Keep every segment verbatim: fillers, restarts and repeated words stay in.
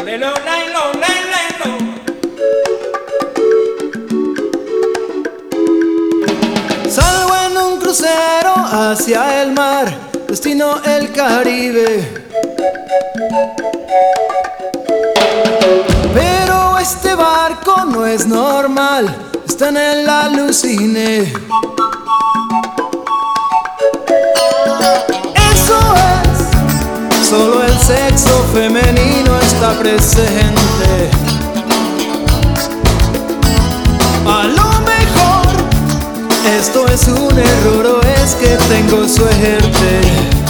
Lelo, lelo, lelo. Salgo en un crucero hacia el mar, destino el Caribe. Pero este barco no es normal, está en el alucine. Eso es, solo el sexo femenino está presente. A lo mejor esto es un error o es que tengo suerte.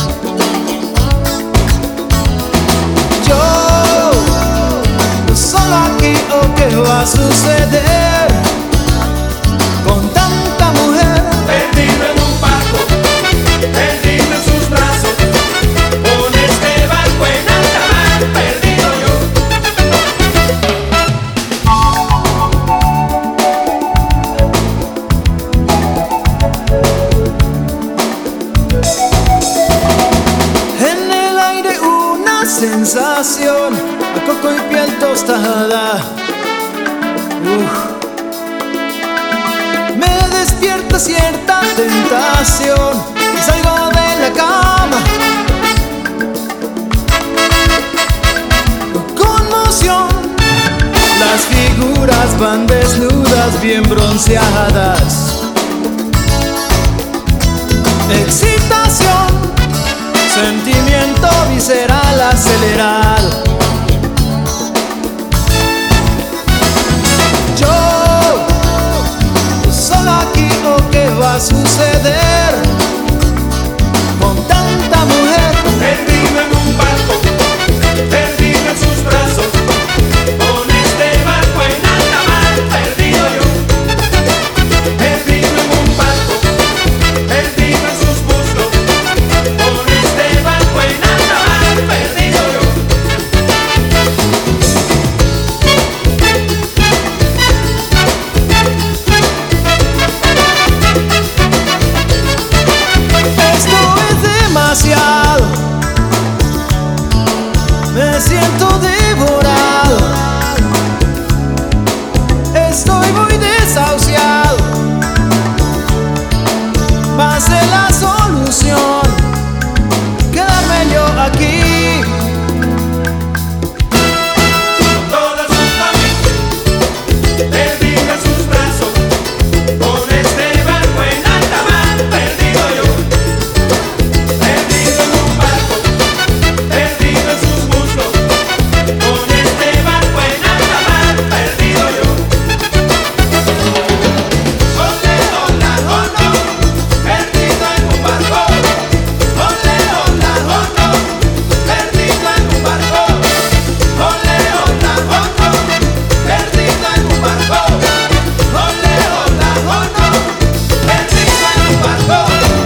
Yo, solo aquí o qué va a suceder con tanta mujer. Perdido en un barco, perdido en sus brazos, con este barco en alta mar, perdido yo. En el aire una sensación a coco y piel tostada. Uf. Me despierta cierta tentación y salgo de la cama. Conmoción, las figuras van desnudas, bien bronceadas. Excitación, sentimiento visceral acelerado. Yo, solo aquí o qué va a suceder con tanta mujer. Perdido en un barco, perdido en sus brazos, con este barco en alta mar, perdido yo. Perdido en un barco, perdido en sus muslos, con este barco en alta mar, perdido yo. Esto es demasiado, me siento devorado. Estoy muy desahuciado, va a ser la solución quedarme yo aquí. Toda su familia, perdida en sus brazos, con este barco en alta mar, perdido yo. Perdido en un barco, perdido en sus muslos, con este barco en alta mar, perdido yo. Ole, hola, oh no, perdido en un barco. Ole, hola, oh no, perdido en un barco. Ole, hola, oh no, perdido en un barco. Ole, hola, oh no, perdido en un barco.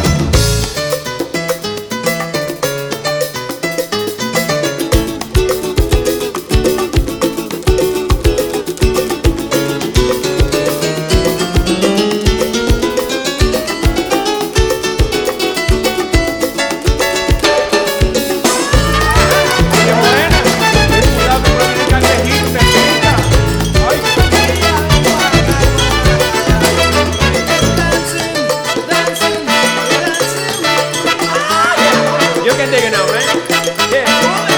¡Qué buena! Ten cuidado con el cangrejito, chica. ¡Ay! You can dig it now, man. Yeah.